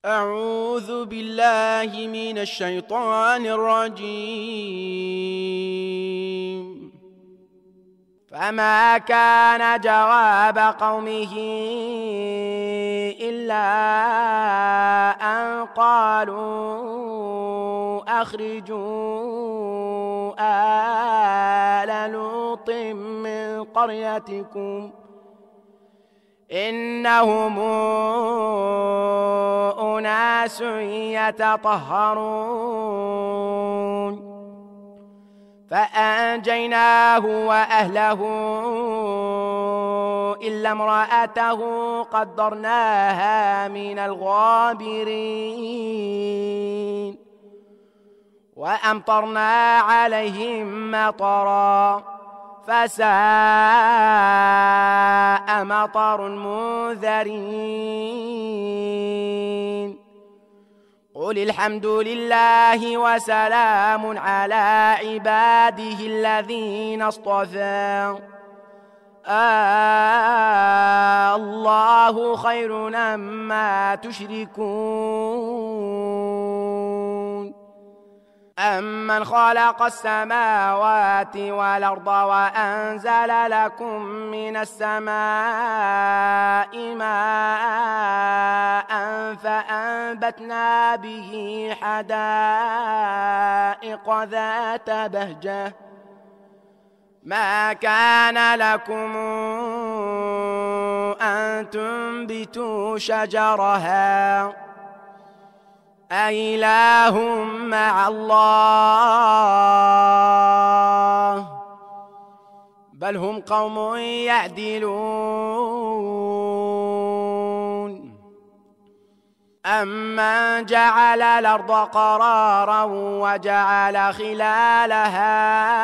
أعوذ بالله من الشيطان الرجيم. فما كان جواب قومه إلا أن قالوا أخرجوا آل لوط من قريتكم إنهم أناس يتطهرون فأنجيناه وأهله إلا امرأته قدرناها من الغابرين وأمطرنا عليهم مطرا فساء مطر المنذرين. قل الحمد لله وسلام على عباده الذين اصطفى الله خير أما تشركون. أمن خلق السماوات والأرض وأنزل لكم من السماء ماء فأنبتنا به حدائق ذات بهجة ما كان لكم أن تنبتوا شجرها أإله مع الله بل هم قوم يعدلون. أمن جعل الأرض قرارا وجعل خلالها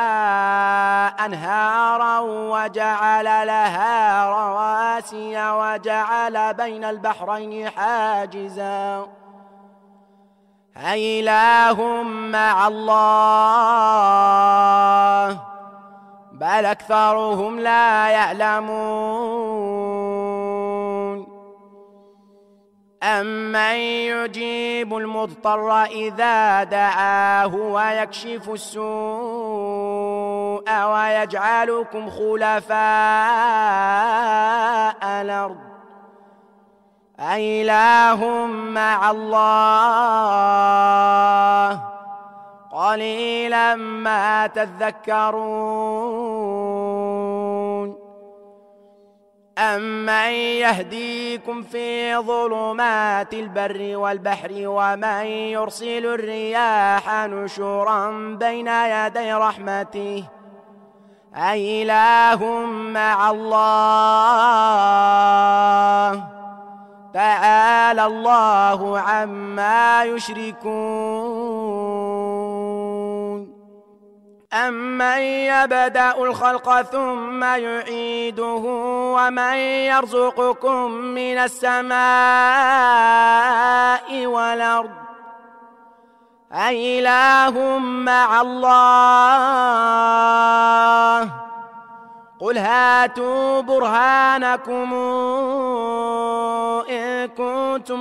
أنهارا وجعل لها رواسي وجعل بين البحرين حاجزا أإله مع الله بل أكثرهم لا يعلمون. أمن يجيب المضطر إذا دعاه ويكشف السوء ويجعلكم خلفاء الأرض أإله مع الله قليلا ما تذكرون. أمن يهديكم في ظلمات البر والبحر ومن يرسل الرياح نشرا بين يدي رحمته أإله مع الله تعالى الله عما يشركون. أمن يبدأ الخلق ثم يعيده ومن يرزقكم من السماء والأرض أإله مع الله قل هاتوا برهانكم إن كنتم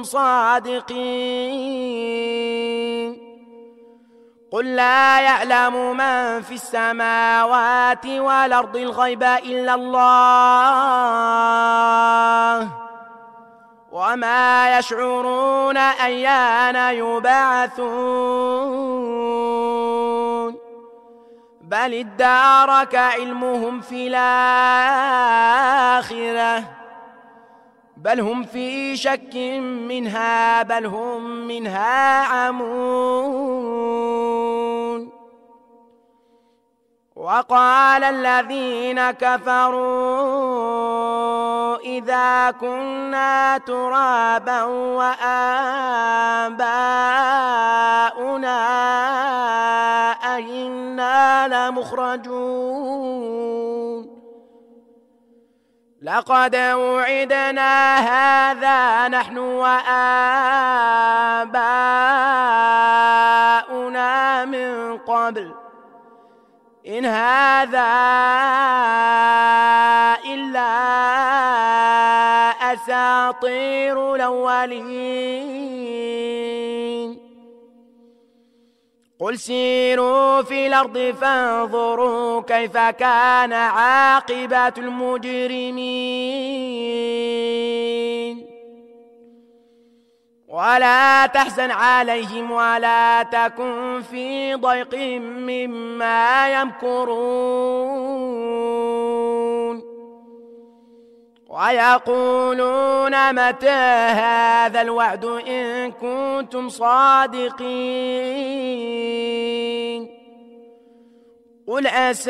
صادقين. قل لا يعلم من في السماوات والأرض الغيب إلا الله وما يشعرون أيان يبعثون بل ادارك علمهم في الآخرة بل هم في شك منها بل هم منها عمون. وقال الذين كفروا إذا كنا ترابا وآباؤنا أئنا لمخرجون لقد وعدنا هذا نحن وآباؤنا من قبل إن هذا إلا أساطير الأولين قل سيروا في الأرض فانظروا كيف كان عاقبة المجرمين ولا تحزن عليهم ولا تكن في ضيق مما يمكرون ويقولون متى هذا الوعد إن كنتم صادقين قل عسى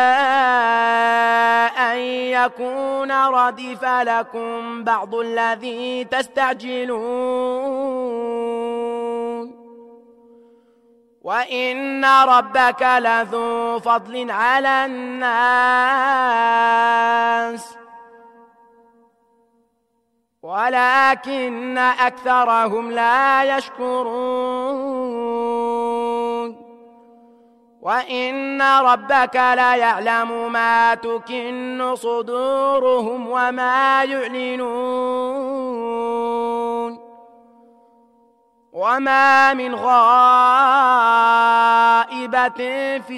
أن يكون ردف لكم بعض الذي تستعجلون وإن ربك لذو فضل على الناس ولكن أكثرهم لا يشكرون وإن ربك لا يعلم ما تكن صدورهم وما يعلنون وما من غائبة في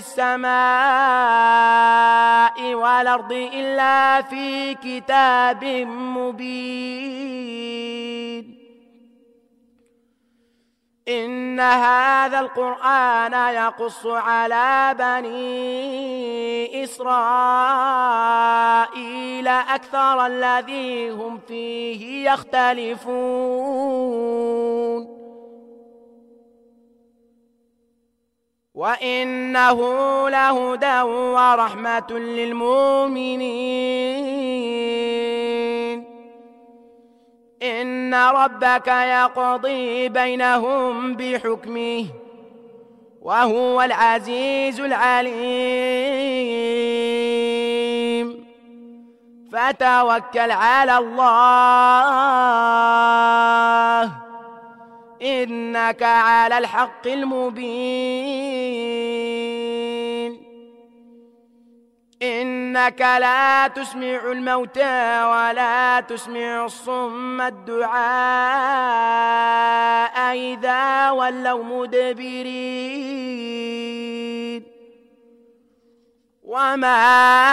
السماء والأرض إلا في كتاب مبين إن هذا القرآن يقص على بني إسرائيل أكثر الذي هم فيه يختلفون وإنه لهدى ورحمة للمؤمنين إن ربك يقضي بينهم بحكمه وهو العزيز العليم فتوكل على الله إنك على الحق المبين إنك لا تسمع الموتى ولا تسمع الصم الدعاء إذا ولوا مدبرين وما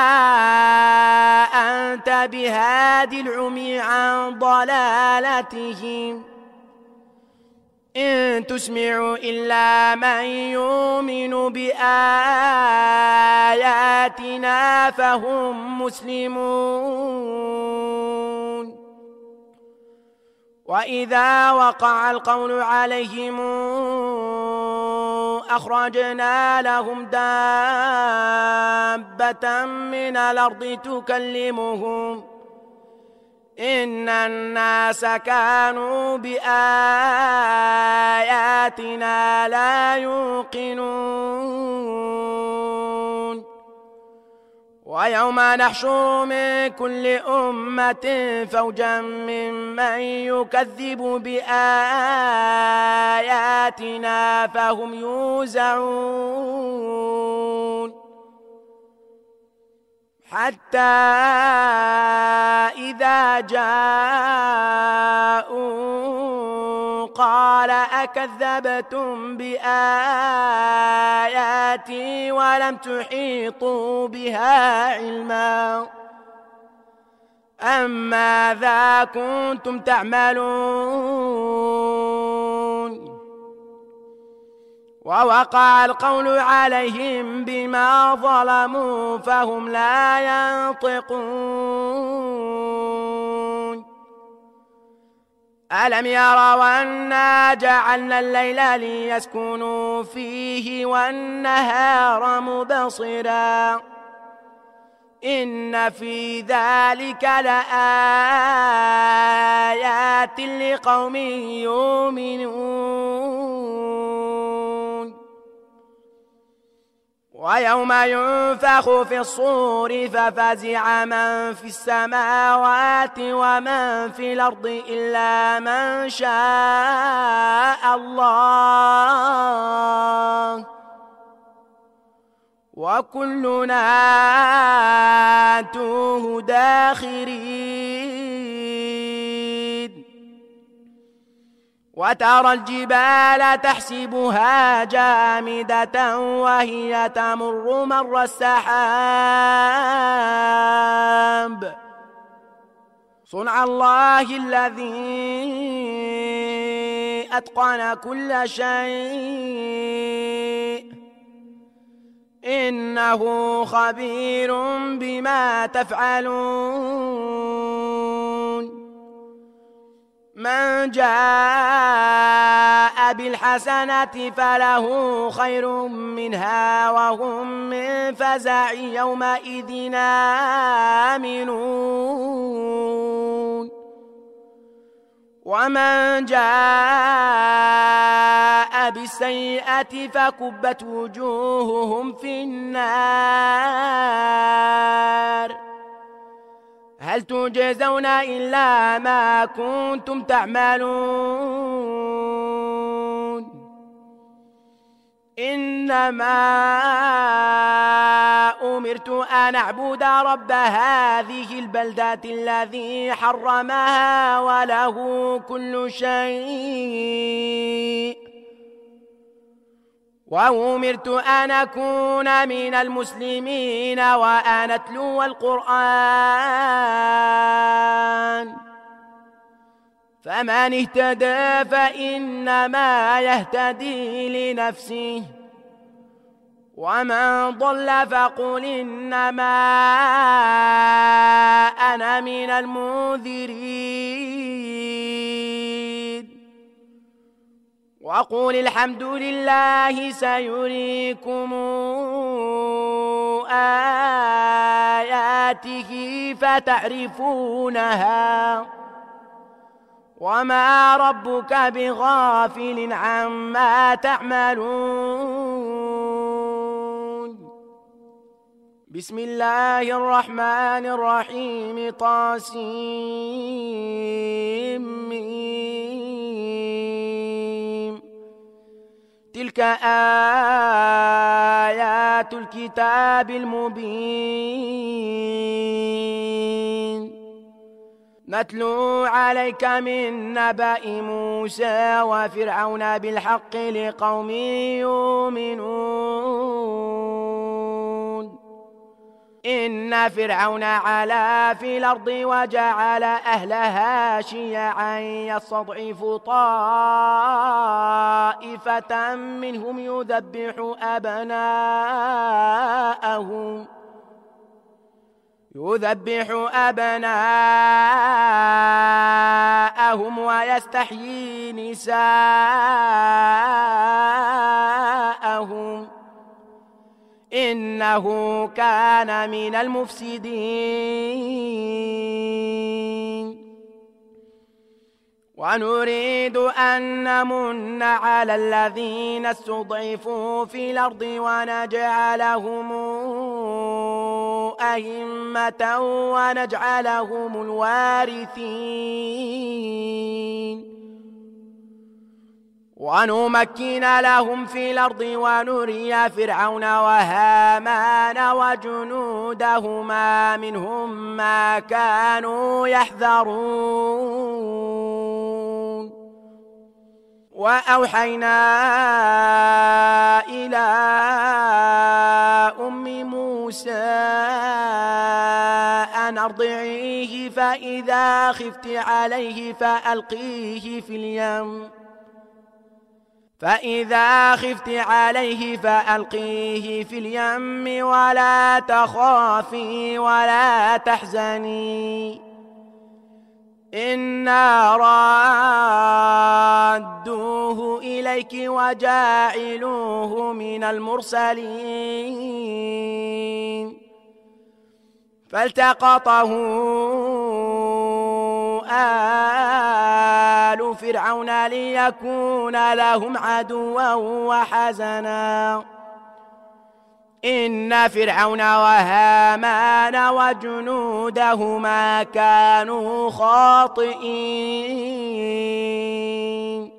أنت بهادي العمي عن ضلالتهم إن تسمع إلا من يؤمن بآياتنا فهم مسلمون وإذا وقع القول عليهم أخرجنا لهم دابة من الأرض تكلمهم إن الناس كانوا بآياتنا لا يوقنون ويوم نحشر من كل أمة فوجا ممن يكذب بآياتنا فهم يوزعون حتى إذا جاءوا قال أكذبتم بآياتي ولم تحيطوا بها علما أم ماذا كنتم تعملون ووقع القول عليهم بما ظلموا فهم لا ينطقون ألم يروا أنا جعلنا الليل ليسكنوا فيه والنهار مبصرا إن في ذلك لآيات لقوم يؤمنون ويوم ينفخ في الصور ففزع من في السماوات ومن في الأرض إلا من شاء الله وكلنا آتوه داخرين وترى الجبال تحسبها جامدة وهي تمر مر السحاب صنع الله الذي أتقن كل شيء إنه خبير بما تفعلون من جاء بالحسنة فله خير منها وهم من فزع يومئذ آمنون ومن جاء بالسيئة فكبت وجوههم في النار هل تجزون إلا ما كنتم تعملون إنما أمرت أن أعبد رب هذه البلدة الذي حرمها وله كل شيء وأمرت أن أكون من المسلمين وأن أتلو القرآن فمن اهتدى فإنما يهتدي لنفسه ومن ضل فقل إنما أنا من المنذرين وقل الحمد لله سيريكم آياته فتعرفونها وما ربك بغافل عما تعملون بسم الله الرحمن الرحيم طاسيم تلك آيات الكتاب المبين نتلو عليك من نبأ موسى وفرعون بالحق لقوم يؤمنون إن فرعون علا في الأرض وجعل أهلها شيعا يستضعف طائفة منهم يذبح أبناءهم ويستحيي نساءهم إنه كان من المفسدين ونريد أن نمن على الذين استضعفوا في الأرض ونجعلهم أئمة ونجعلهم الوارثين ونمكن لهم في الأرض ونري فرعون وهامان وجنودهما منهم ما كانوا يحذرون وأوحينا إلى أم موسى أن أرضعيه فإذا خفت عليه فألقيه في اليم ولا تخافي ولا تحزني إنا رادوه إليك وجاعلوه من المرسلين فالتقطه آل فرعون ليكون لهم عدوا وحزنا إن فرعون وهامان وجنودهما كانوا خاطئين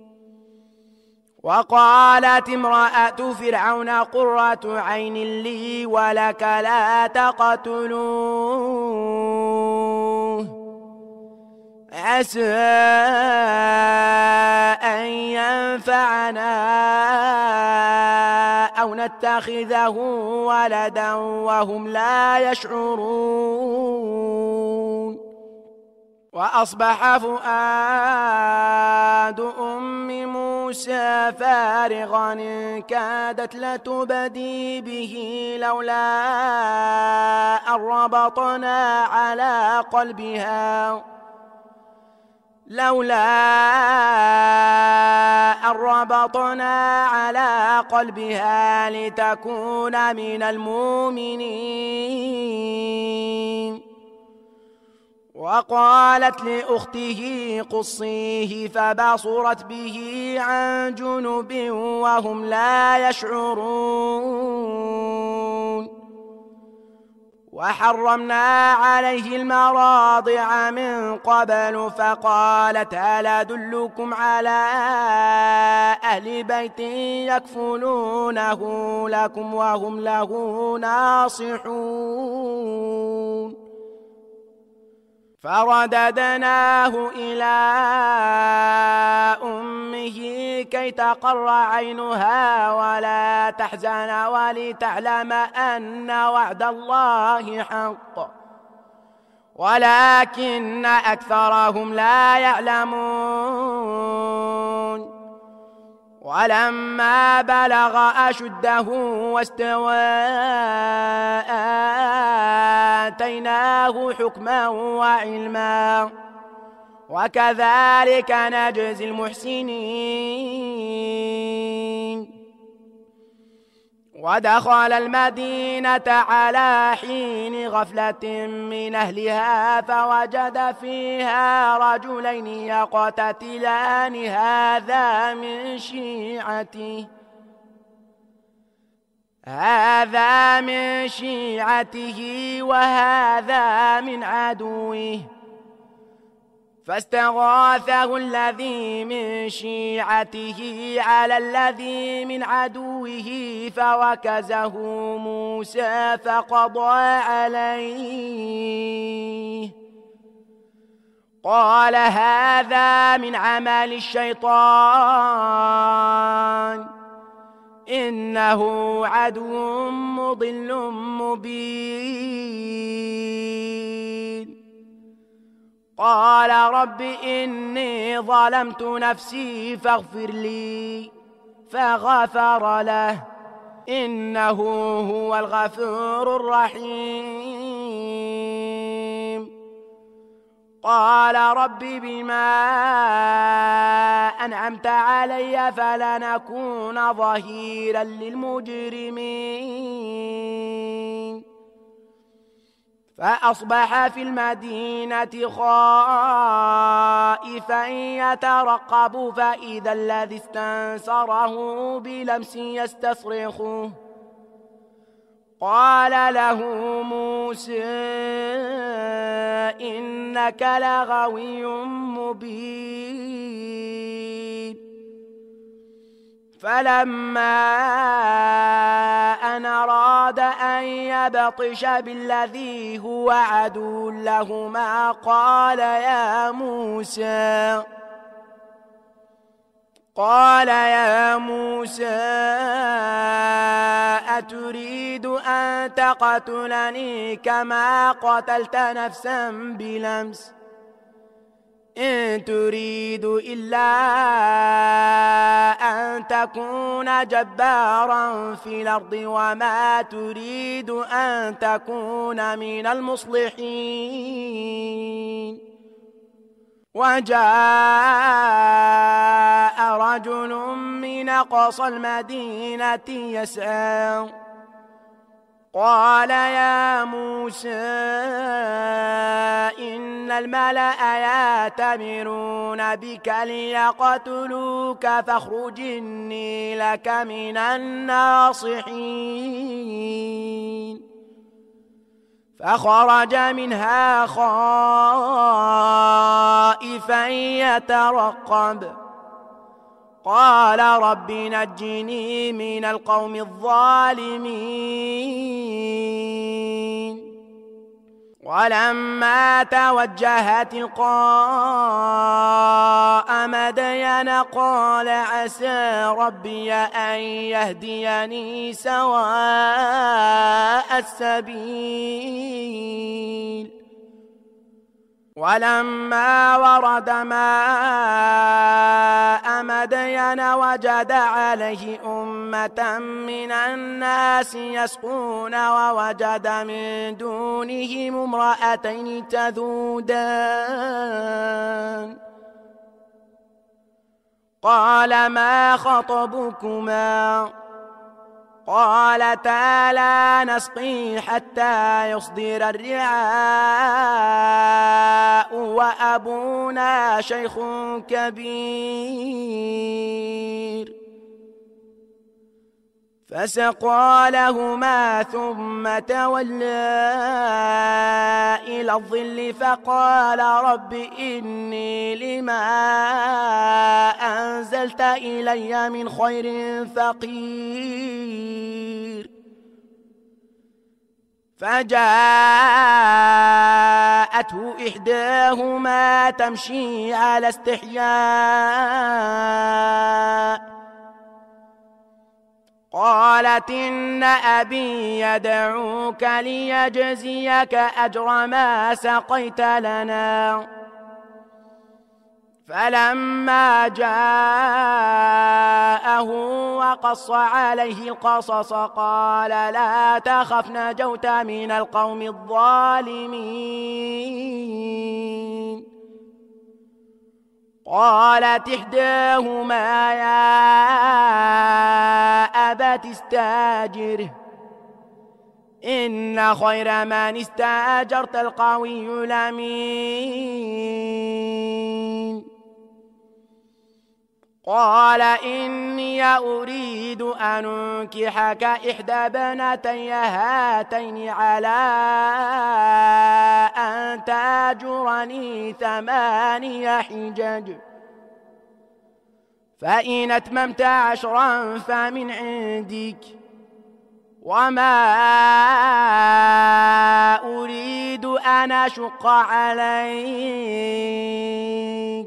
وقالت امرأة فرعون قرة عين لي ولك لا تقتلوه عسى أن ينفعنا أو نتخذه ولدا وهم لا يشعرون. وأصبح فؤاد أم موسى فارغا إن كادت لتبدي به لولا أن ربطنا على قلبها لتكون من المؤمنين. وقالت لأخته قصيه فبصرت به عن جنب وهم لا يشعرون. وحرمنا عليه المراضع من قبل فقالت هل أدلكم على أهل بيت يكفلونه لكم وهم له ناصحون. فرددناه إلى أمه كي تقر عينها ولا تحزن ولتعلم أن وعد الله حق ولكن أكثرهم لا يعلمون. ولما بلغ أشده واستوى آتيناه حكما وعلما وكذلك نجزي المحسنين. ودخل المدينة على حين غفلة من أهلها فوجد فيها رجلين يقتتلان هذا من شيعته وهذا من عدوه فاستغاثه الذي من شيعته على الذي من عدوه فوكزه موسى فقضى عليه قال هذا من عمل الشيطان إنه عدو مضل مبين. قال رب إني ظلمت نفسي فاغفر لي فغفر له إنه هو الغفور الرحيم. قال رب بما أنعمت علي فلنكون ظهيرا للمجرمين. فأصبح في المدينة خائفا يترقب فإذا الذي استنصره بلمس يستصرخه قال له موسى إنك لغوي مبين. فلما أن أراد أن يبطش بالذي هو عدو لهما قال يا موسى أتريد أن تقتلني كما قتلت نفسا بلمس إن تريد إلا أن تكون جبارا في الأرض وما تريد أن تكون من المصلحين. وجاء رجل من أقصى المدينة يسعى قال يا موسى إن الملأ يأتمرون بك ليقتلوك فاخرج إني لك من الناصحين. فخرج منها خائفا يترقب قال رب نجني من القوم الظالمين. ولما توجه تلقاء مدين قال عسى ربي أن يهديني سواء السبيل ولما ورد ماء مدين وجد عليه أمة من الناس يسقون ووجد من دونهم امرأتين تذودان قال ما خطبكما قالتا لا نسقي حتى يصدر الرعاء وأبونا شيخ كبير فسقى لهما ثم تولى إلى الظل فقال رب إني لما أنزلت إلي من خير فقير فجاءته إحداهما تمشي على استحياء قالت إن أبي يدعوك ليجزيك أجر ما سقيت لنا فلما جاءه وقص عليه القصص قال لا تخف نجوت من القوم الظالمين قالت إحداهما يا أبت استاجره إن خير من استاجرت القوي الأمين قال إني أريد أن أنكحك إحدى بنتي هاتين على أن تأجرني 8 حجج فإن أتممت 10 فمن عندك وما أريد أن أشق عليك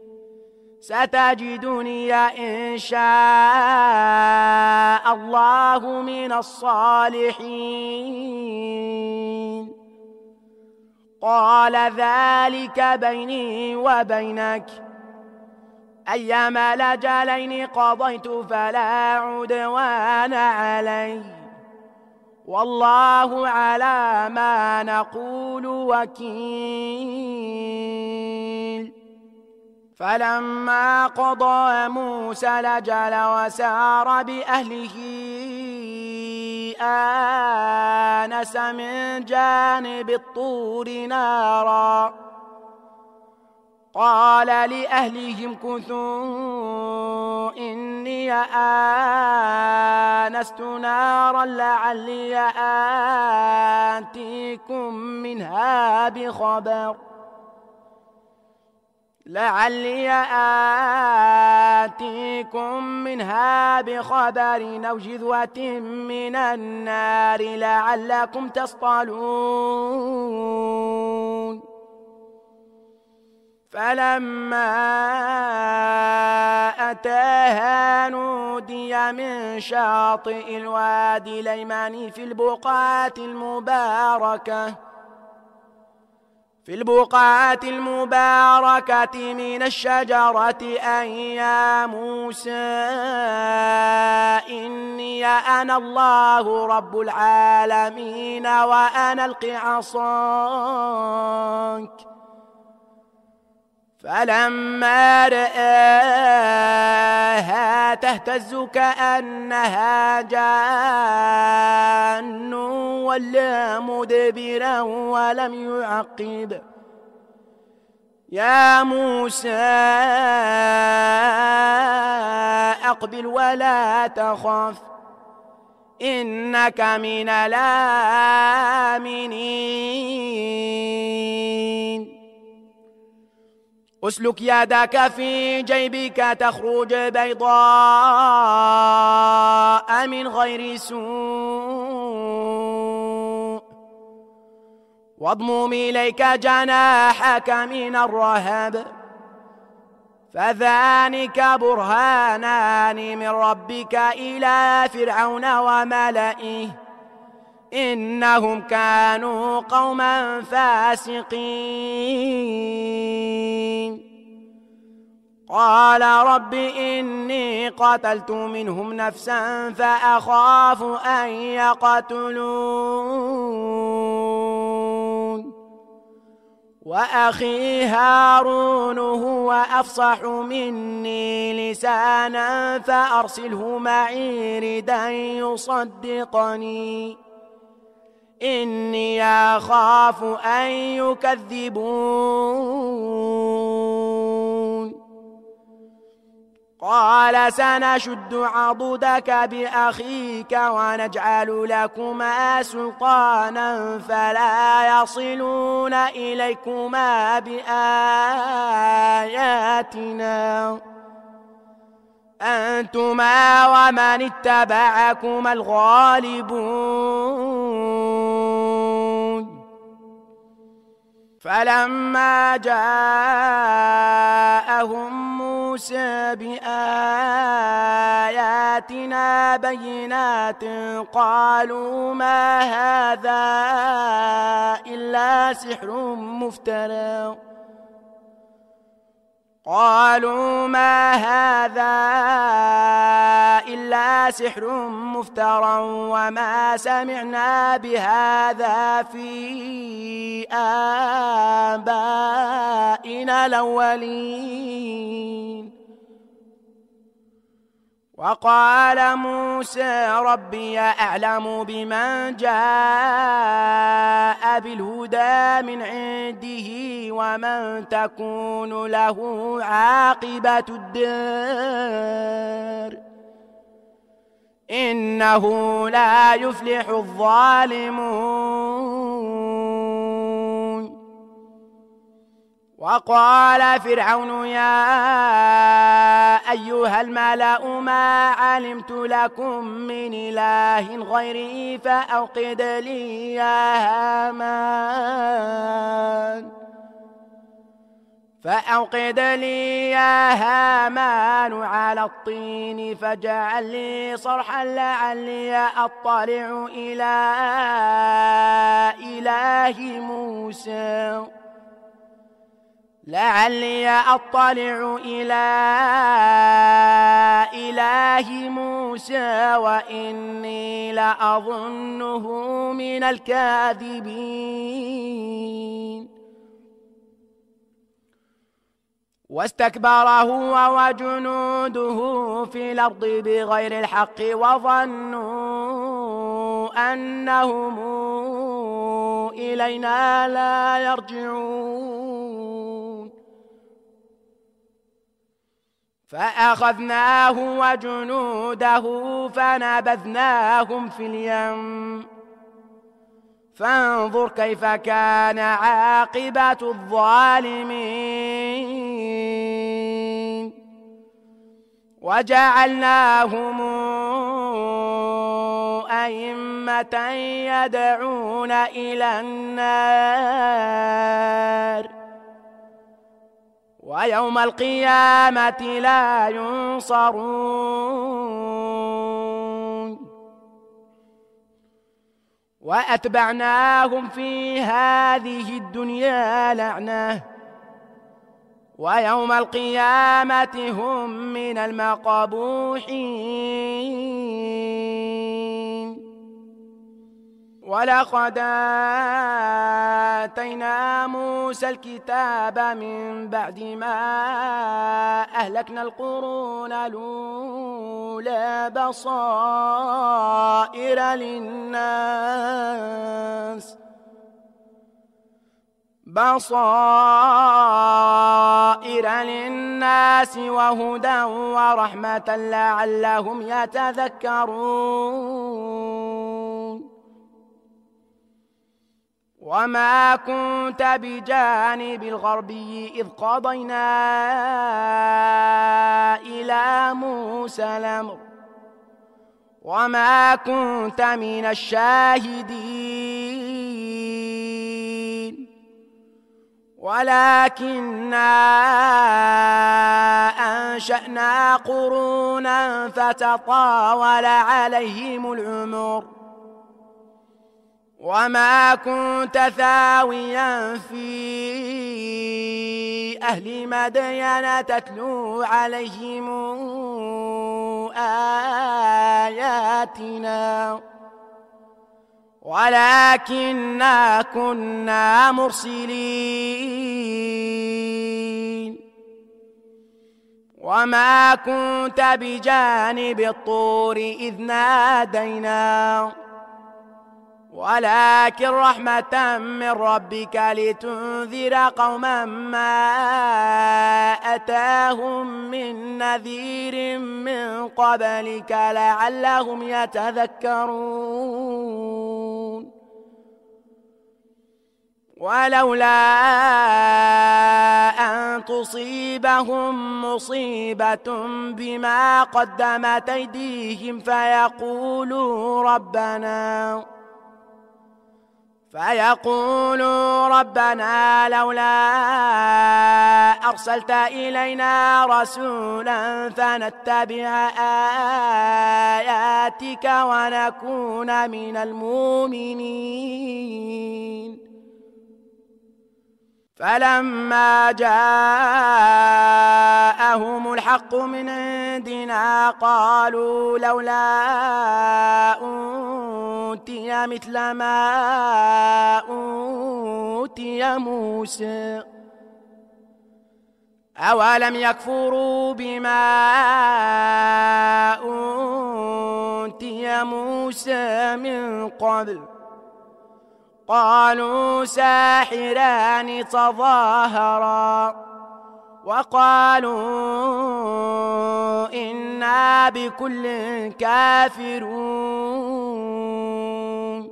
ستجدني إن شاء الله من الصالحين قال ذلك بيني وبينك أيما الأجلين قضيت فلا عدوان علي والله على ما نقول وكيل فلما قضى موسى الأجل وسار بأهله آنس من جانب الطور نارا قال لأهلهم كثوا إني آنست نارا لعلي آتيكم منها بخبر أو جذوة من النار لعلكم تصطلون فلما أتاها نودي من شاطئ الوادي الأيمن في البقعة المباركة من الشجرة أن يا موسى إني أنا الله رب العالمين وأن ألق عصاك فلما رآها تهتز كأنها جان ولا مدبرا ولم يعقب يا موسى أقبل ولا تخف إنك من الآمنين أسلك يدك في جيبك تخرج بيضاء من غير سوء واضمم إليك جناحك من الرهب فذلك برهانان من ربك إلى فرعون وملئه إنهم كانوا قوما فاسقين قال رب إني قتلت منهم نفسا فأخاف أن يقتلون وأخي هارون هو أفصح مني لسانا فأرسله معي ردا يصدقني إني أخاف أن يكذبون قال سنشد عضدك بأخيك ونجعل لكما سلطانا فلا يصلون إليكما بآياتنا أنتما ومن اتبعكما الغالبون فلما جاءهم موسى بآياتنا بينات قالوا ما هذا إلا سحر مفترى وما سمعنا بهذا في آبائنا الأولين وقال موسى ربي أعلم بمن جاء بالهدى من عنده ومن تكون له عاقبة الدار إنه لا يفلح الظالمون وقال فرعون يا أيها الملأ ما علمت لكم من إله غيري فأوقد لي يا هامان على الطين فاجعل لي صرحا لعلي أطلع إلى إله موسى وإني لأظنه من الكاذبين واستكبر هو وجنوده في الأرض بغير الحق وظنوا أنهم إلينا لا يرجعون فأخذناه وجنوده فنبذناهم في اليم فانظر كيف كان عاقبة الظالمين وجعلناهم أئمة يدعون إلى النار ويوم القيامة لا ينصرون وأتبعناهم في هذه الدنيا لعنة ويوم القيامة هم من المقبوحين ولقد آتينا موسى الكتاب من بعد ما أهلكنا القرون الأولى بصائر للناس وهدى ورحمة لعلهم يتذكرون وما كنت بجانب الغربي إذ قضينا إلى موسى الأمر وما كنت من الشاهدين ولكننا أنشأنا قرونا فتطاول عليهم العمر وما كنت ثاويا في أهل مدين تتلو عليهم آياتنا ولكننا كنا مرسلين وما كنت بجانب الطور إذ نادينا ولكن رحمة من ربك لتنذر قوما ما أتاهم من نذير من قبلك لعلهم يتذكرون ولولا أن تصيبهم مصيبة بما قدمت أيديهم فيقولوا ربنا لولا أرسلت إلينا رسولا فنتبع آياتك ونكون من المؤمنين فلما جاءهم الحق من عندنا قالوا لولا أوتي مثل ما أوتي موسى أولم يكفروا بما أوتي موسى من قبل قالوا ساحران تظاهرا وقالوا إنا بكل كافرون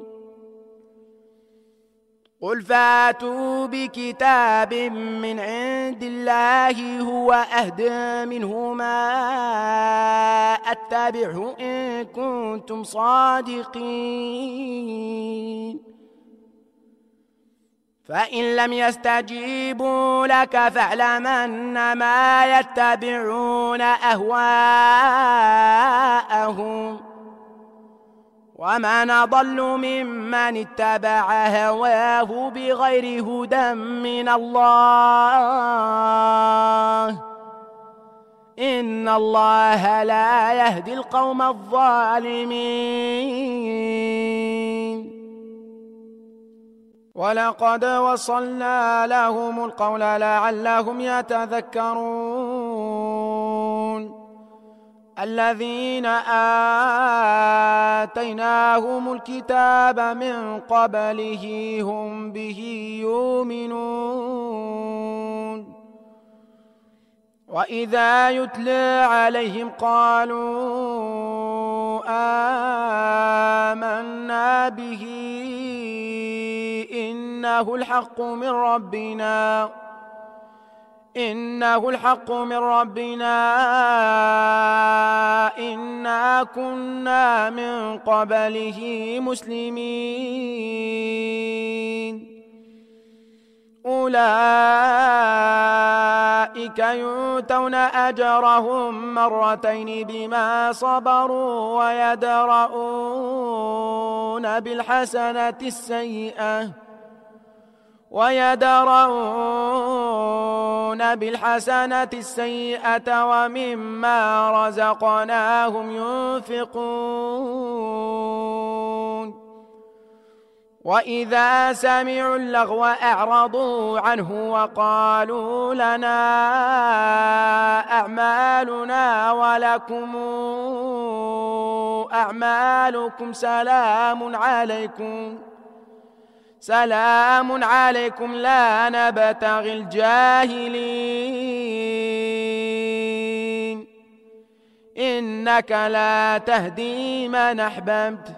قل فاتوا بكتاب من عند الله هو أهدى منهما أتبعه إن كنتم صادقين فإن لم يستجيبوا لك فاعلم أنما يتبعون أهواءهم ومن أضل ممن اتبع هواه بغير هدى من الله إن الله لا يهدي القوم الظالمين ولقد وصلنا لهم القول لعلهم يتذكرون الذين آتيناهم الكتاب من قبله هم به يؤمنون وإذا يتلى عليهم قالوا آمنا به إنه الحق من ربنا إنا كنا من قبله مسلمين أولئك يؤتون أجرهم مرتين بما صبروا ويدرؤون بالحسنة السيئة ومما رزقناهم ينفقون وإذا سمعوا اللغو أعرضوا عنه وقالوا لنا أعمالنا ولكم أعمالكم سلام عليكم لا نبتغي الجاهلين إنك لا تهدي من أحببت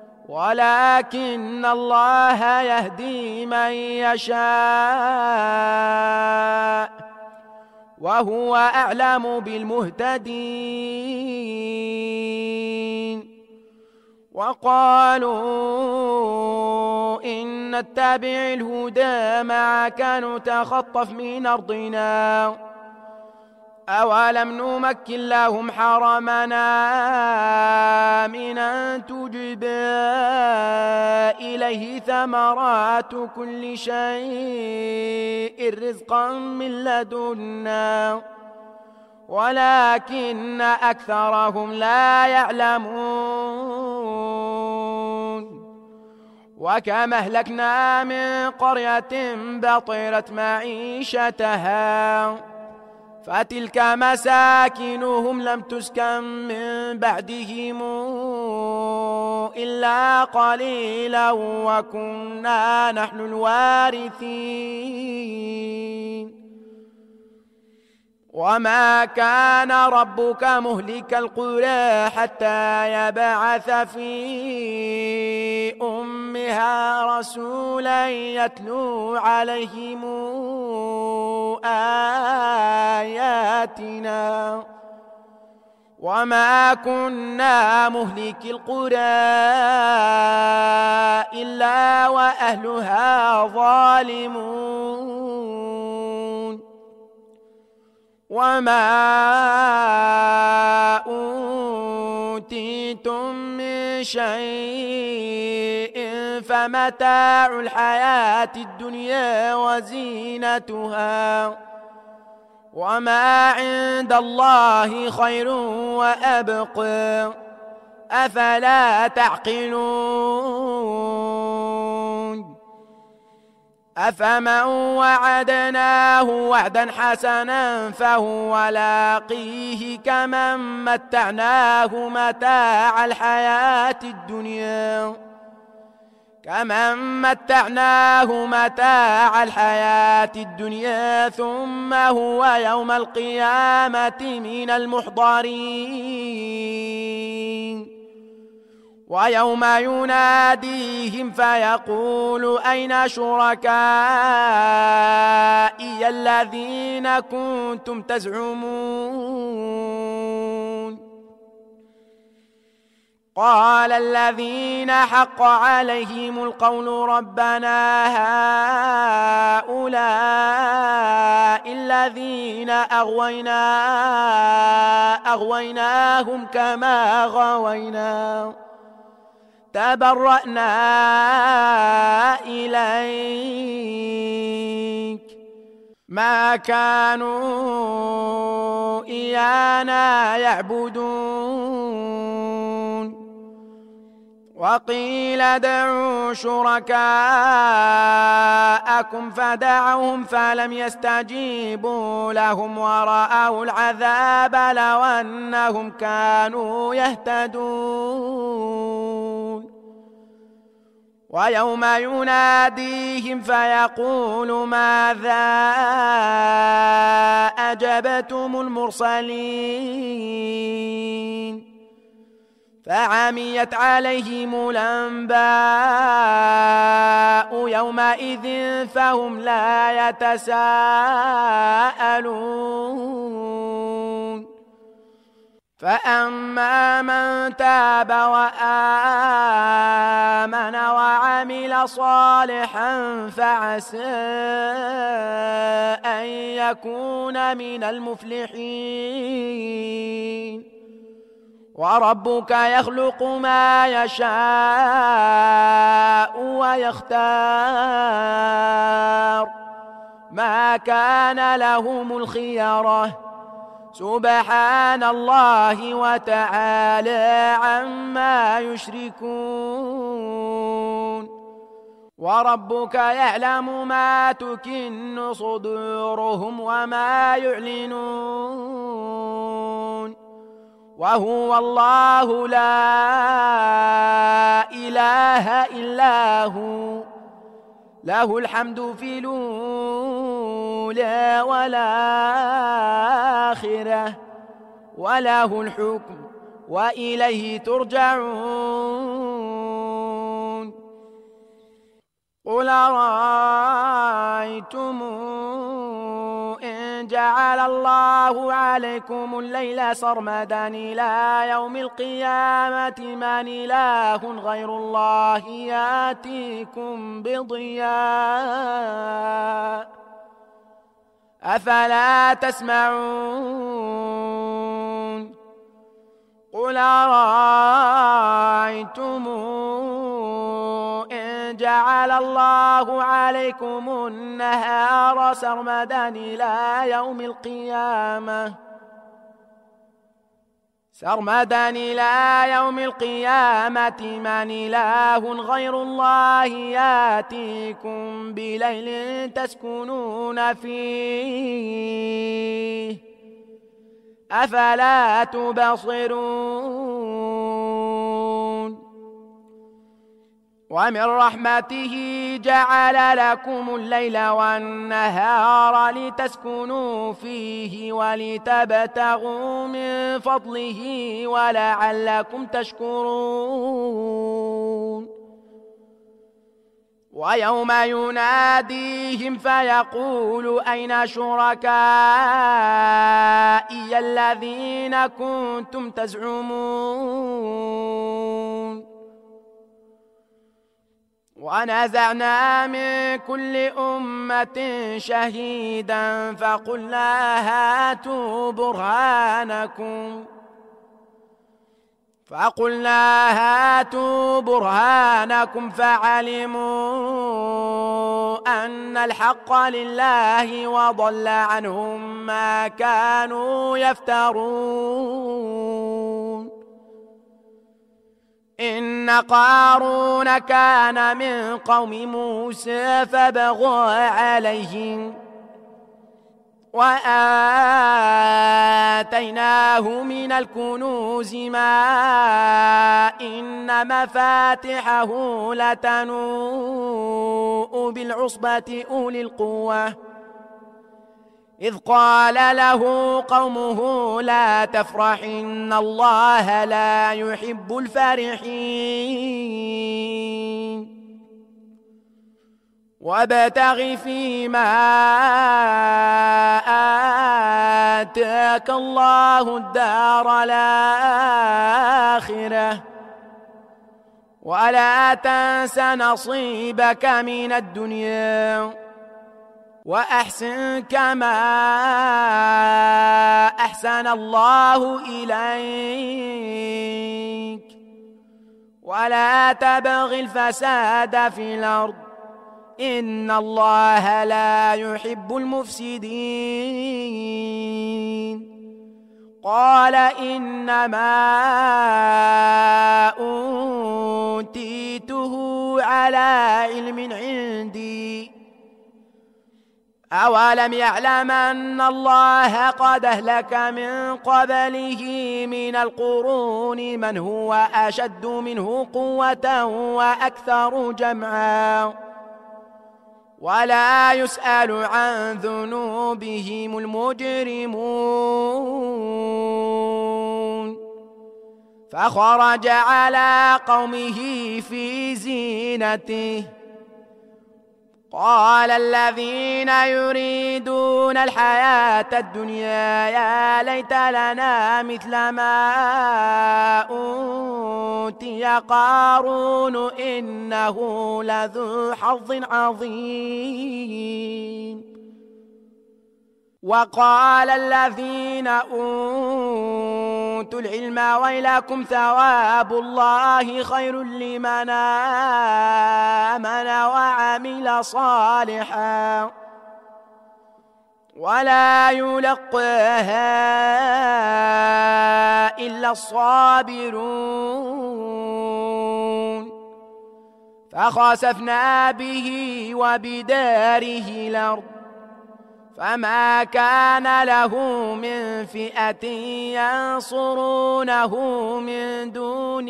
ولكن الله يهدي من يشاء وهو أعلم بالمهتدين وقالوا إن نتبع الهدى معك نتخطف من أرضنا أولم نمكن لهم حرمنا آمنا تجبى إليه ثمرات كل شيء رزقا من لدنا ولكن أكثرهم لا يعلمون وكم أهلكنا من قرية بطرت معيشتها فتلك مساكنهم لم تسكن من بعدهم إلا قليلا وكنا نحن الوارثين وما كان ربك مهلك القرى حتى يبعث في أمها رسولا يتلو عليهم آياتنا وما كنا مهلك القرى إلا وأهلها ظالمون وما أوتيتم من شيء فمتاع الحياة الدنيا وزينتها وما عند الله خير وأبقى أفلا تعقلون أفمن وعدناه وعدا حسنا فهو لاقيه كمن متعناه متاع الحياة الدنيا ثم هو يوم القيامة من المحضرين ويوم يناديهم فيقول أين شركائي الذين كنتم تزعمون قال الذين حق عليهم القول ربنا هؤلاء الذين أغويناهم كما غوينا تبرأنا إليك ما كانوا إيانا يعبدون وقيل ادعوا شركاءكم فدعوهم فلم يستجيبوا لهم ورأوا العذاب لو أنهم كانوا يهتدون ويوم يناديهم فيقول ماذا أجبتم المرسلين فعميت عليهم الأنباء يومئذ فهم لا يتساءلون فأما من تاب وآمن وعمل صالحا فعسى أن يكون من المفلحين وربك يخلق ما يشاء ويختار ما كان لهم الخيرة سبحان الله وتعالى عما يشركون وربك يعلم ما تكن صدورهم وما يعلنون وهو الله لا إله إلا هو له الحمد في الأولى والآخرة وله الحكم وإليه ترجعون قل أرأيتم إن جعل الله عليكم الليل سرمدا إلى يوم القيامة من إله غير الله يأتيكم بضياء أفلا تسمعون قل أرأيتم إن جعل الله عليكم النهار سرمدا إلى يوم القيامة من إله غير الله يأتيكم بليل تسكنون فيه أفلا تبصرون ومن رحمته جعل لكم الليل والنهار لتسكنوا فيه ولتبتغوا من فضله ولعلكم تشكرون ويوم يناديهم فيقول أين شركائي الذين كنتم تزعمون ونزعنا من كل أمة شهيدا فقلنا هاتوا برهانكم فعلموا أن الحق لله وضل عنهم ما كانوا يفترون إن قارون كان من قوم موسى فبغى عليهم وآتيناه من الكنوز ما إن مفاتحه لتنوء بالعصبة أولي القوة إذ قال له قومه لا تفرح إن الله لا يحب الفرحين وابتغ فيما آتاك الله الدار الآخرة ولا تنس نصيبك من الدنيا وأحسن كما أحسن الله إليك ولا تبغ الفساد في الأرض إن الله لا يحب المفسدين قال إنما أوتيته على علم عندي أولم يعلم أن الله قد أهلك من قبله من القرون من هو أشد منه قوة وأكثر جمعا ولا يسأل عن ذنوبهم المجرمون فخرج على قومه في زينته قال الذين يريدون الحياة الدنيا يا ليت لنا مثل ما أوتي قارون إنه لذو حظ عظيم وقال الذين أوتوا العلم ويلكم ثواب الله خير لمن آمن وعمل صالحا ولا يلقاها إلا الصابرون فخسفنا به وبداره الأرض فما كان له من فئة ينصرونه من دون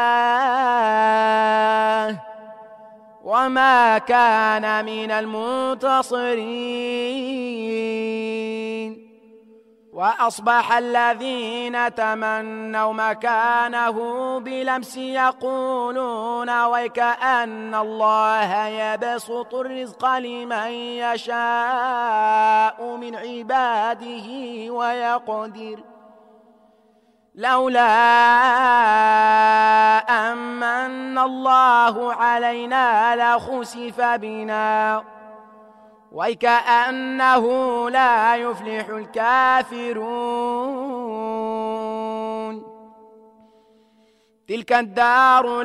الله وما كان من المنتصرين وأصبح الذين تمنوا مكانه بلمس يقولون ويكأن الله يبسط الرزق لمن يشاء من عباده ويقدر لولا أمن الله علينا لخسف بنا وكأنه لا يفلح الكافرون. تلك الدار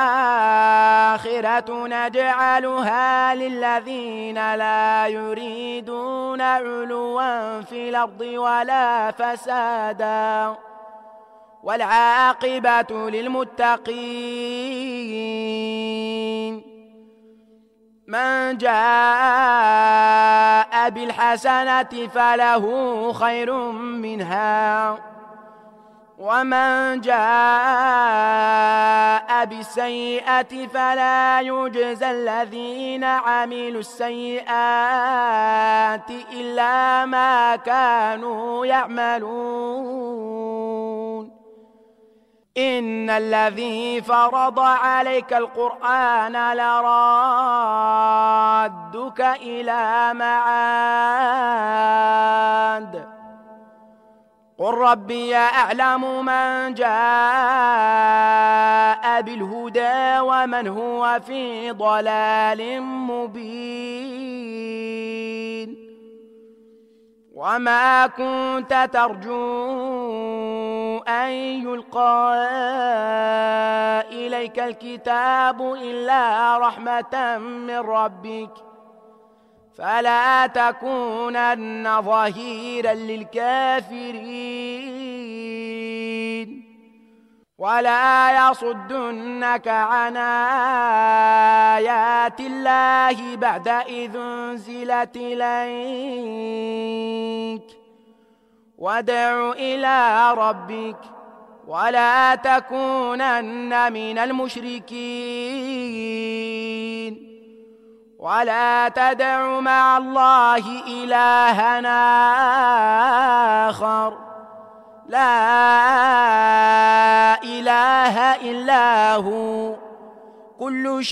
الآخرة نجعلها للذين لا يريدون علوا في الأرض ولا فسادا والعاقبة للمتقين. من جاء بالحسنة فله خير منها ومن جاء بالسيئة فلا يجزى الذين عملوا السيئات إلا ما كانوا يعملون. إن الذي فرض عليك القرآن لرادك إلى معاد قل ربي أعلم من جاء بالهدى ومن هو في ضلال مبين. وما كنت ترجو أن يلقى إليك الكتاب إلا رحمة من ربك فلا تكونن ظهيرا للكافرين ولا يصدنك عن آيات الله بعد إذ أنزلت إليك وادع إلى ربك ولا تكونن من المشركين ولا تدع مع الله إلهنا آخر لا إله إلا هو كل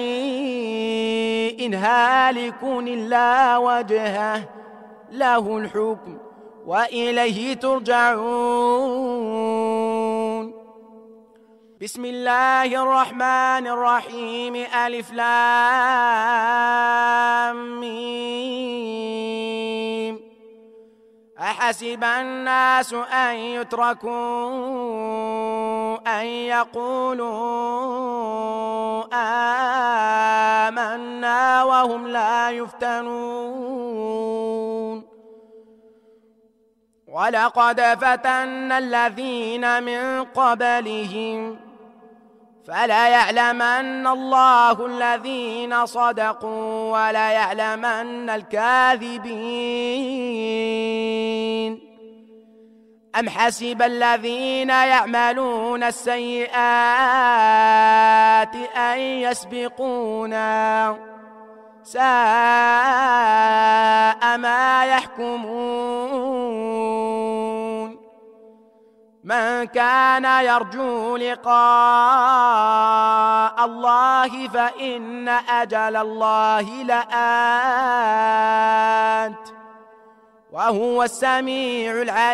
شيء هالك إلا وجهه له الحكم وإليه ترجعون. بسم الله الرحمن الرحيم ألف لام ميم أحسب الناس أن يتركوا أن يقولوا آمنا وهم لا يفتنون ولقد فتنا الذين من قبلهم فلا يعلمن الله الذين صدقوا ولا يعلمن الكاذبين. أم حسب الذين يعملون السيئات أن يسبقونا ساء ما يحكمون. من كان يرجو لقاء الله فإن أجل الله لآت وهو السميع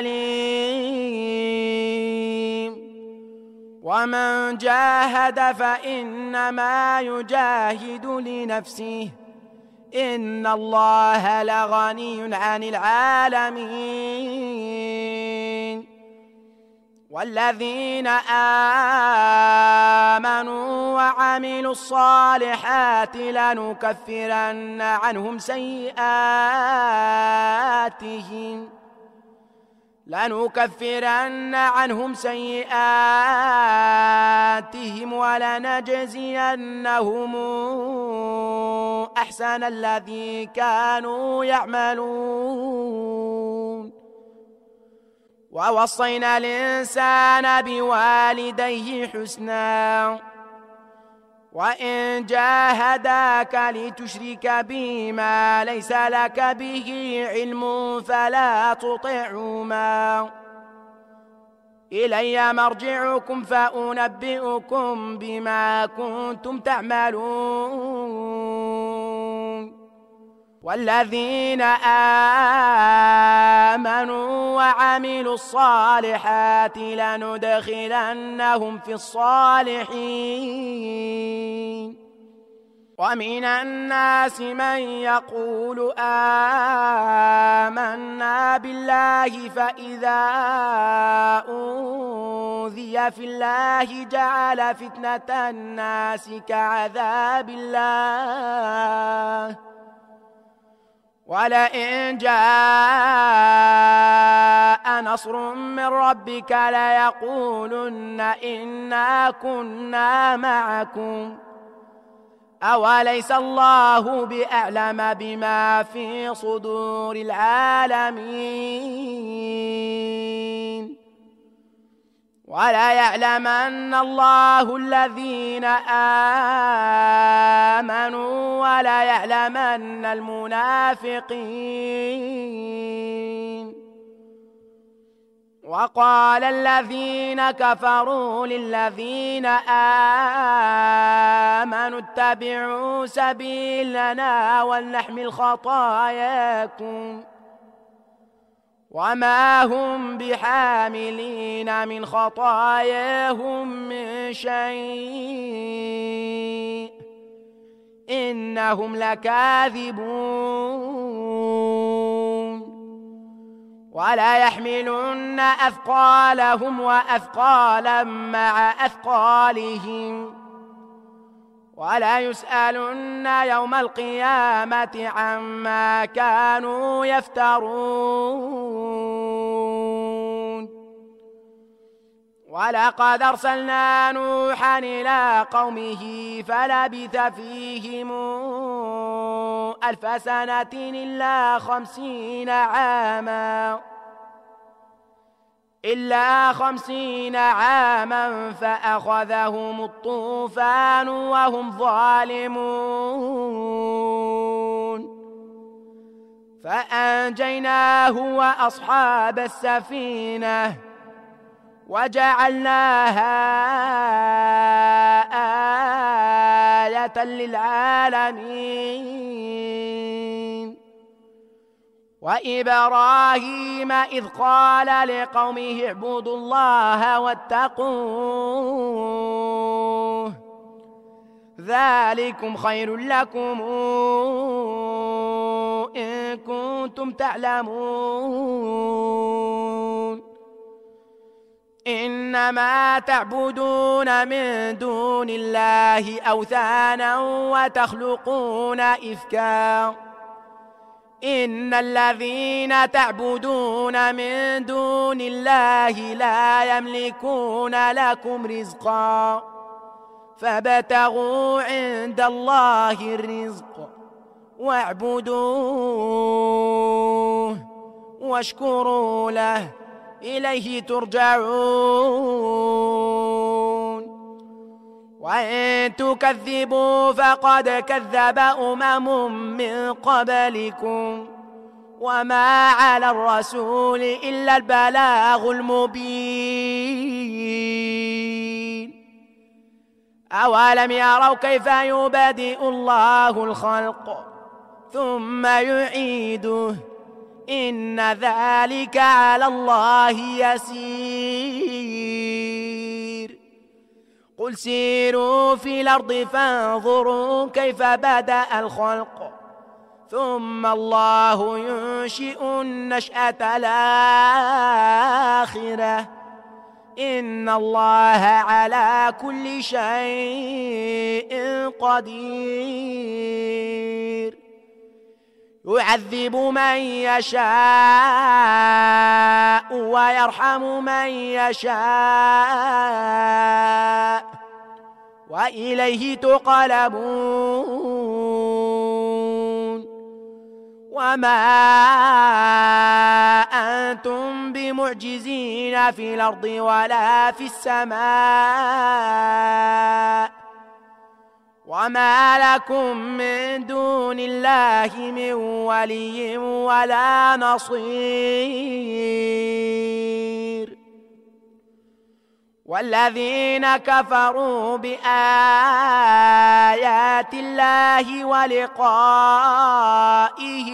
العليم. ومن جاهد فإنما يجاهد لنفسه إن الله لغني عن العالمين. والذين آمنوا وعملوا الصالحات لنكفرن عنهم سيئاتهم ولنجزينهم أحسن الذي كانوا يعملون. ووصينا الإنسان بوالديه حسنا وإن جاهداك لتشرك بي ما ليس لك به علم فلا تطعهما إلي مرجعكم فأنبئكم بما كنتم تعملون والذين آمنوا وعملوا الصالحات لندخلنهم في الصالحين ومن الناس من يقول آمنا بالله فإذا أوذي في الله جعل فتنة الناس كعذاب الله ولئن جاء نصر من ربك ليقولن إنا كنا معكم أوليس الله بأعلم بما في صدور العالمين ولا يعلمن الله الذين آمنوا ولا يعلمن المنافقين وقال الذين كفروا للذين آمنوا اتبعوا سبيلنا ولنحمل خطاياكم وما هم بحاملين من خطاياهم من شيء إنهم لكاذبون ولا يحملن أثقالهم وأثقالا مع أثقالهم ولا يسألن يوم القيامة عما كانوا يفترون ولقد أرسلنا نوحا إلى قومه فلبث فيهم 1000 سنة إلا 50 عاما فأخذهم الطوفان وهم ظالمون فأنجيناه وأصحاب السفينة وجعلناها آية للعالمين وإبراهيم إذ قال لقومه اعبدوا الله واتقوه ذلكم خير لكم إن كنتم تعلمون إنما تعبدون من دون الله أوثانا وتخلقون إفكا إن الذين تعبدون من دون الله لا يملكون لكم رزقا فابتغوا عند الله الرزق واعبدوه واشكروا له إليه ترجعون وإن تكذبوا فقد كذب من قبلكم وما على الرسول إلا البلاغ المبين أولم يروا كيف يبدئ الله الخلق ثم يعيده إن ذلك على الله يسير قل سيروا في الأرض فانظروا كيف بدأ الخلق ثم الله ينشئ النشأة الآخرة إن الله على كل شيء قدير يعذب من يشاء ويرحم من يشاء وإليه تقلبون وما أنتم بمعجزين في الأرض ولا في السماء وما لكم من دون الله من ولي ولا نصير والذين كفروا بآيات الله ولقائه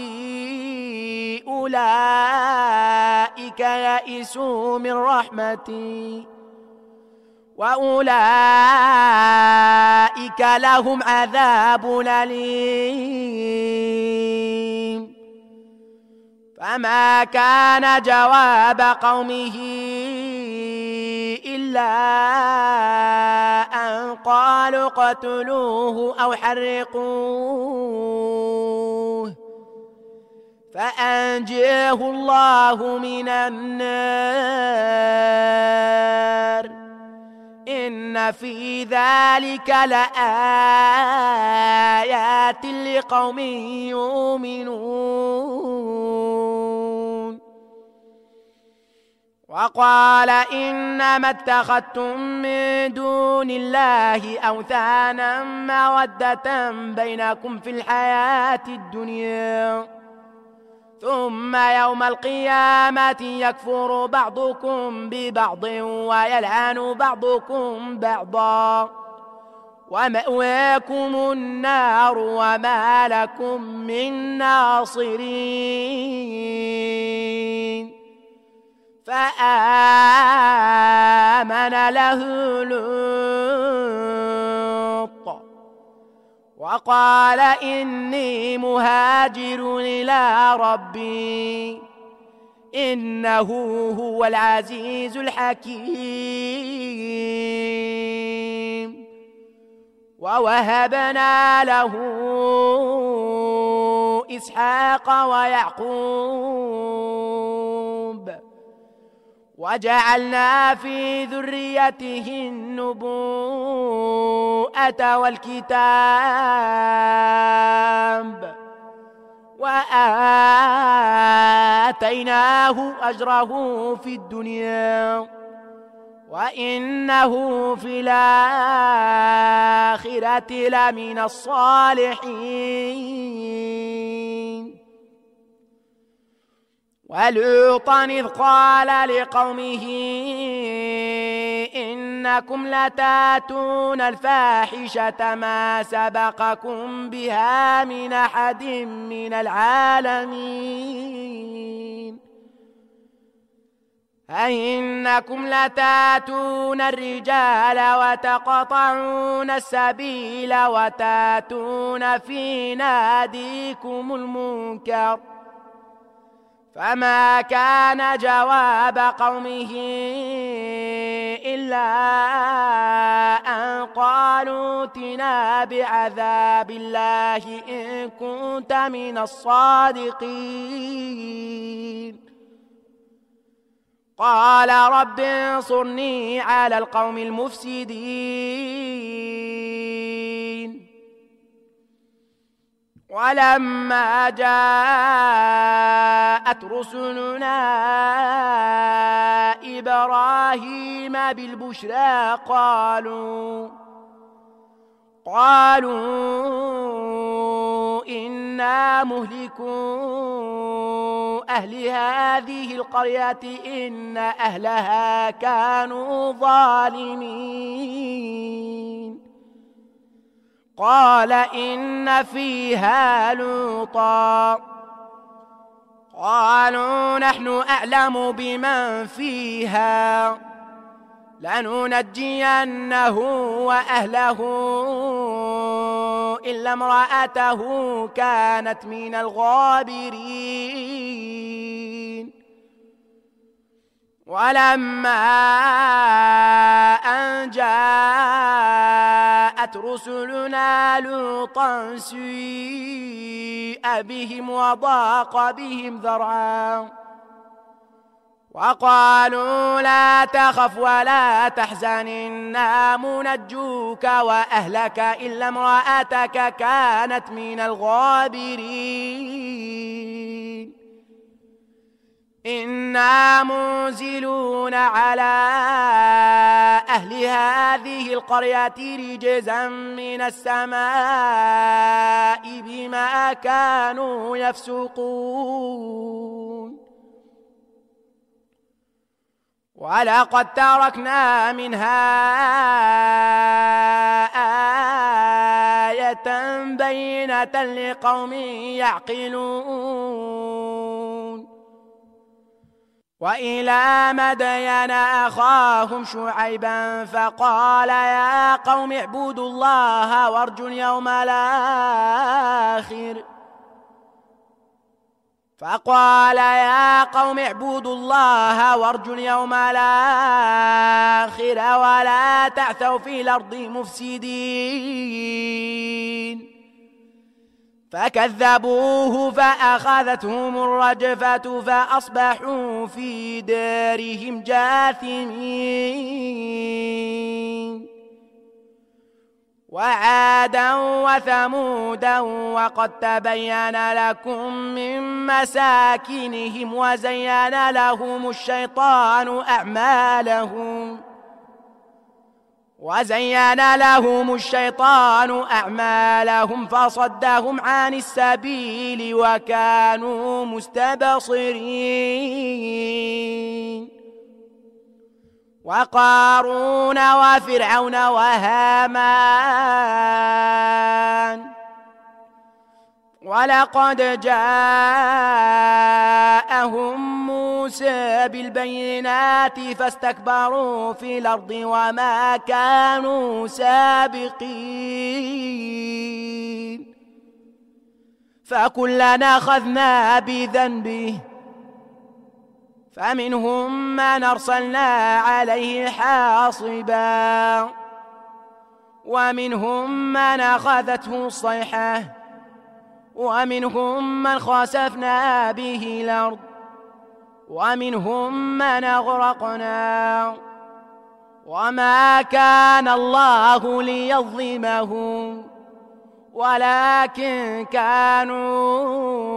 أولئك يئسوا من رحمتي وأولئك لهم عذاب أليم فما كان جواب قومه إلا أن قالوا اقتلوه أو حرقوه فأنجيه الله من النار إن في ذلك لآيات لقوم يؤمنون وقال إنما اتخذتم من دون الله أوثانا مودة بينكم في الحياة الدنيا ثم يوم القيامة يكفر بعضكم ببعض ويلعن بعضكم بعضا ومأواكم النار وما لكم من ناصرين فآمن له لوط وقال إني مهاجر إلى ربي إنه هو العزيز الحكيم ووهبنا له إسحاق ويعقوب وجعلنا في ذريته النبوءة والكتاب وآتيناه أجره في الدنيا وإنه في الآخرة لمن الصالحين ولوطا إذ قال لقومه إنكم لتاتون الفاحشة ما سبقكم بها من أحد من العالمين أئنكم لتاتون الرجال وتقطعون السبيل وتاتون في ناديكم المنكر فما كان جواب قومه إلا أن قالوا ائتنا بعذاب الله إن كنت من الصادقين قال رب انصرني على القوم المفسدين ولما جاءت رسلنا إبراهيم بالبشرى قالوا إنا مهلكو أهل هذه القرية إن أهلها كانوا ظالمين قال إن فيها لوطا قالوا نحن أعلم بمن فيها لننجينه وأهله إلا امرأته كانت من الغابرين ولما أن جاءت رسلنا لوطا سيء بهم وضاق بهم ذرعا وقالوا لا تخف ولا تحزن إنا منجوك وأهلك إلا امرأتك كانت من الغابرين إنا منزلون على أهل هذه القرية رجزا من السماء بما كانوا يفسقون ولقد تركنا منها آية بينة لقوم يعقلون وإلى مدين أخاهم شعيبا فقال يا قوم اعبدوا الله وارجوا اليوم الآخر ولا تعثوا في الأرض مفسدين فكذبوه فأخذتهم الرجفة فأصبحوا في دارهم جاثمين وعادا وثمودا وقد تبين لكم من مساكنهم وزين لهم الشيطان أعمالهم فصدهم عن السبيل وكانوا مستبصرين وقارون وفرعون وهامان ولقد جاءهم موسى بالبينات فاستكبروا في الأرض وما كانوا سابقين فكلنا أخذنا بذنبه فمنهم من أرسلنا عليه حاصبا ومنهم من أخذته الصيحة ومنهم من خسفنا به الأرض ومنهم من أغرقنا وما كان الله ليظلمهم ولكن كانوا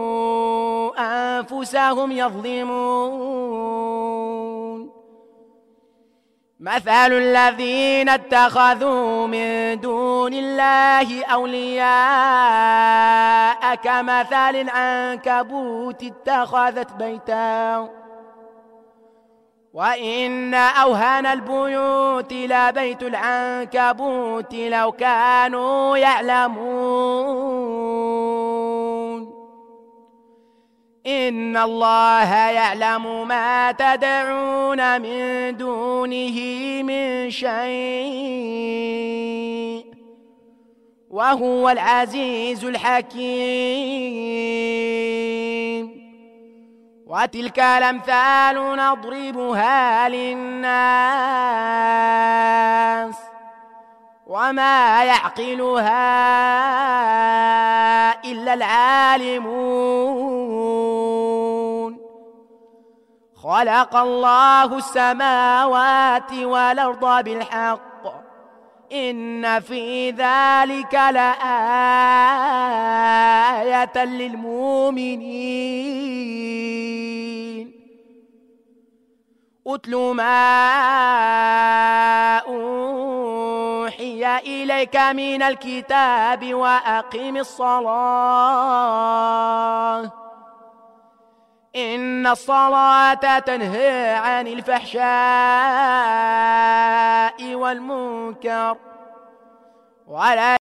أنفسهم يظلمون مثل الذين اتخذوا من دون الله أولياء كمثل العنكبوت اتخذت بيتا وإن أوهن البيوت لبيت العنكبوت لو كانوا يعلمون إن الله يعلم ما تدعون من دونه من شيء وهو العزيز الحكيم وتلك الأمثال نضربها للناس وما يعقلها إلا العالمون خلق الله السماوات والأرض بالحق إن في ذلك لآية للمؤمنين أتل ما أوحي إليك من الكتاب وأقم الصلاة إن الصلاة تنهى عن الفحشاء والمنكر ولا